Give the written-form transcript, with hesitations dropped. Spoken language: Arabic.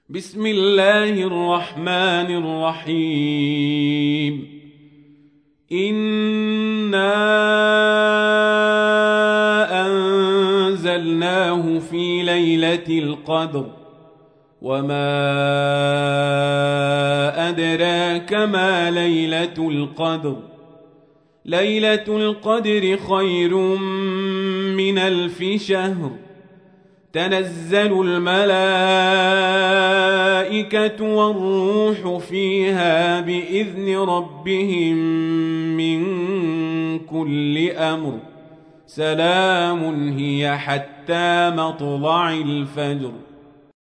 بسم الله الرحمن الرحيم. إنا أنزلناه في ليلة القدر وما أدراك ما ليلة القدر. ليلة القدر خير من 1000 شهر. تنزل الملائكة والروح فيها بإذن ربهم من كل أمر. سلام هي حتى مطلع الفجر.